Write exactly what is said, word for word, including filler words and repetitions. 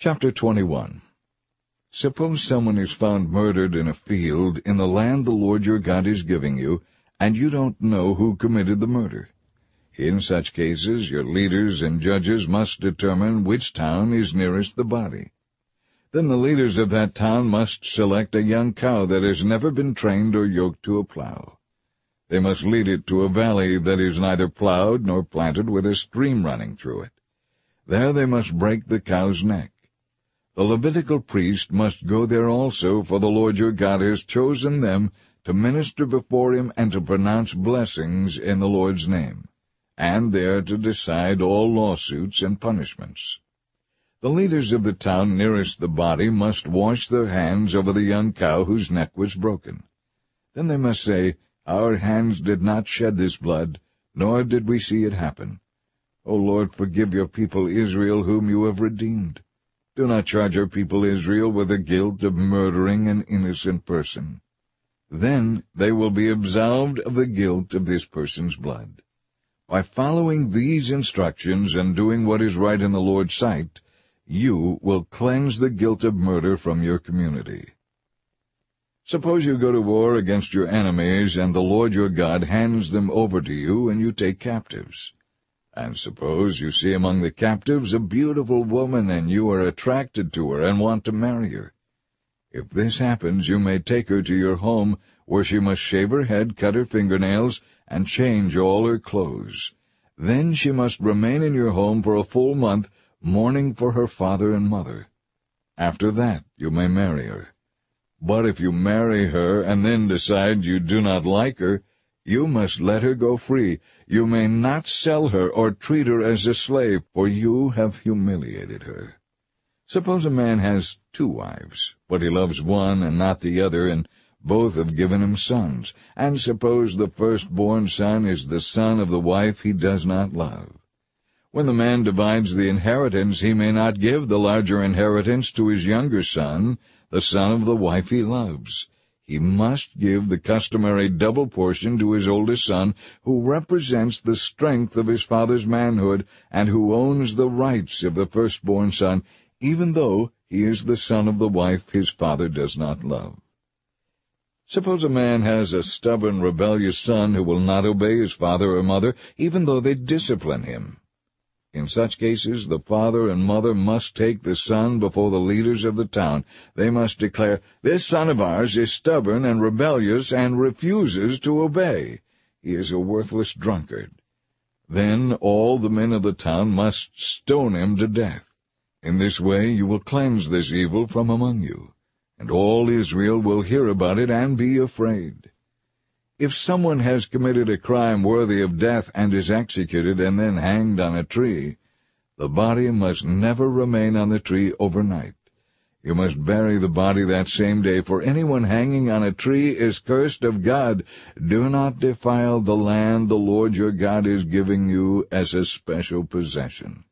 Chapter twenty-one. Suppose someone is found murdered in a field in the land the Lord your God is giving you, and you don't know who committed the murder. In such cases, your leaders and judges must determine which town is nearest the body. Then the leaders of that town must select a young cow that has never been trained or yoked to a plow. They must lead it to a valley that is neither plowed nor planted with a stream running through it. There they must break the cow's neck. The Levitical priest must go there also, for the Lord your God has chosen them to minister before him and to pronounce blessings in the Lord's name, and there to decide all lawsuits and punishments. The leaders of the town nearest the body must wash their hands over the young cow whose neck was broken. Then they must say, Our hands did not shed this blood, nor did we see it happen. O Lord, forgive your people Israel, whom you have redeemed. Do not charge your people Israel with the guilt of murdering an innocent person. Then they will be absolved of the guilt of this person's blood. By following these instructions and doing what is right in the Lord's sight, you will cleanse the guilt of murder from your community. Suppose you go to war against your enemies, and the Lord your God hands them over to you, and you take captives. And suppose you see among the captives a beautiful woman, and you are attracted to her and want to marry her. If this happens, you may take her to your home, where she must shave her head, cut her fingernails, and change all her clothes. Then she must remain in your home for a full month, mourning for her father and mother. After that you may marry her. But if you marry her and then decide you do not like her, you must let her go free. You may not sell her or treat her as a slave, for you have humiliated her. Suppose a man has two wives, but he loves one and not the other, and both have given him sons. And suppose the firstborn son is the son of the wife he does not love. When the man divides the inheritance, he may not give the larger inheritance to his younger son, the son of the wife he loves. He must give the customary double portion to his oldest son, who represents the strength of his father's manhood, and who owns the rights of the firstborn son, even though he is the son of the wife his father does not love. Suppose a man has a stubborn, rebellious son who will not obey his father or mother, even though they discipline him. In such cases, the father and mother must take the son before the leaders of the town. They must declare, This son of ours is stubborn and rebellious and refuses to obey. He is a worthless drunkard. Then all the men of the town must stone him to death. In this way you will cleanse this evil from among you, and all Israel will hear about it and be afraid. If someone has committed a crime worthy of death and is executed and then hanged on a tree, the body must never remain on the tree overnight. You must bury the body that same day, for anyone hanging on a tree is cursed of God. Do not defile the land the Lord your God is giving you as a special possession.